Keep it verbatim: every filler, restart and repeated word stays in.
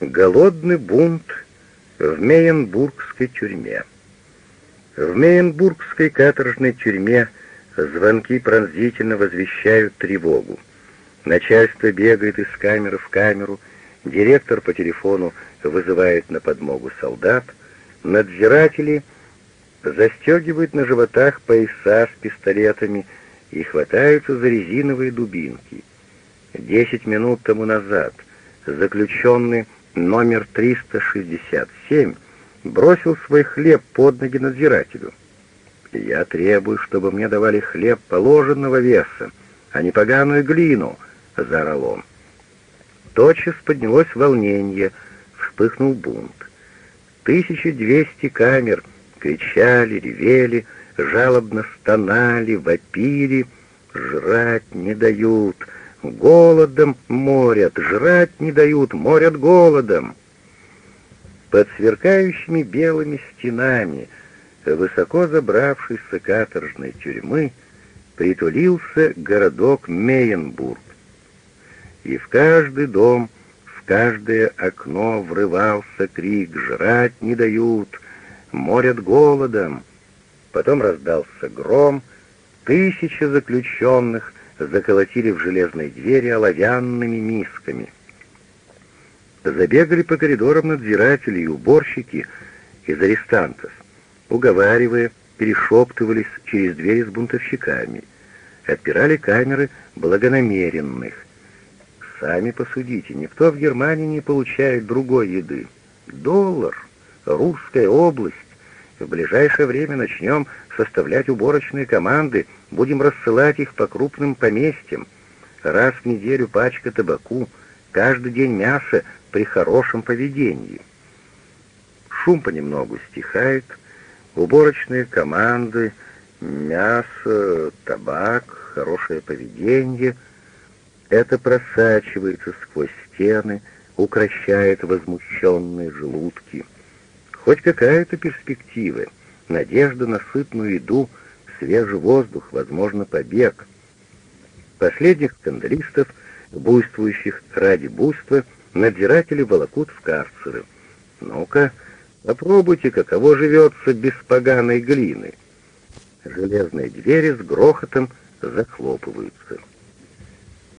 Голодный бунт в Мейенбургской тюрьме. В Мейенбургской каторжной тюрьме звонки пронзительно возвещают тревогу. Начальство бегает из камеры в камеру, директор по телефону вызывает на подмогу солдат, надзиратели застегивают на животах пояса с пистолетами и хватаются за резиновые дубинки. Десять минут тому назад заключенный номер триста шестьдесят семь бросил свой хлеб под ноги надзирателю. «Я требую, чтобы мне давали хлеб положенного веса, а не поганую глину», — заорал он. Тотчас поднялось волнение, вспыхнул бунт. тысяча двести камер кричали, ревели, жалобно стонали, вопили. «Жрать не дают! Голодом морят! Жрать не дают! Морят голодом!» Под сверкающими белыми стенами высоко забравшейся каторжной тюрьмы притулился городок Мейенбург. И в каждый дом, в каждое окно врывался крик: «Жрать не дают! Морят голодом!» Потом раздался гром, тысячи заключенных заколотили в железные двери оловянными мисками. Забегали по коридорам надзиратели и уборщики из арестантов, уговаривая, перешептывались через двери с бунтовщиками, отпирали камеры благонамеренных. Сами посудите, никто в Германии не получает другой еды. Доллар, русская область. В ближайшее время начнем составлять уборочные команды, будем рассылать их по крупным поместьям. Раз в неделю пачка табаку, каждый день мясо при хорошем поведении. Шум понемногу стихает, уборочные команды, мясо, табак, хорошее поведение — это просачивается сквозь стены, укрощает возмущенные желудки. Хоть какая-то перспектива, надежда на сытную еду, свежий воздух, возможно, побег. Последних скандалистов, буйствующих ради буйства, надзиратели волокут в карцеры. Ну-ка, попробуйте, каково живется без поганой глины. Железные двери с грохотом захлопываются.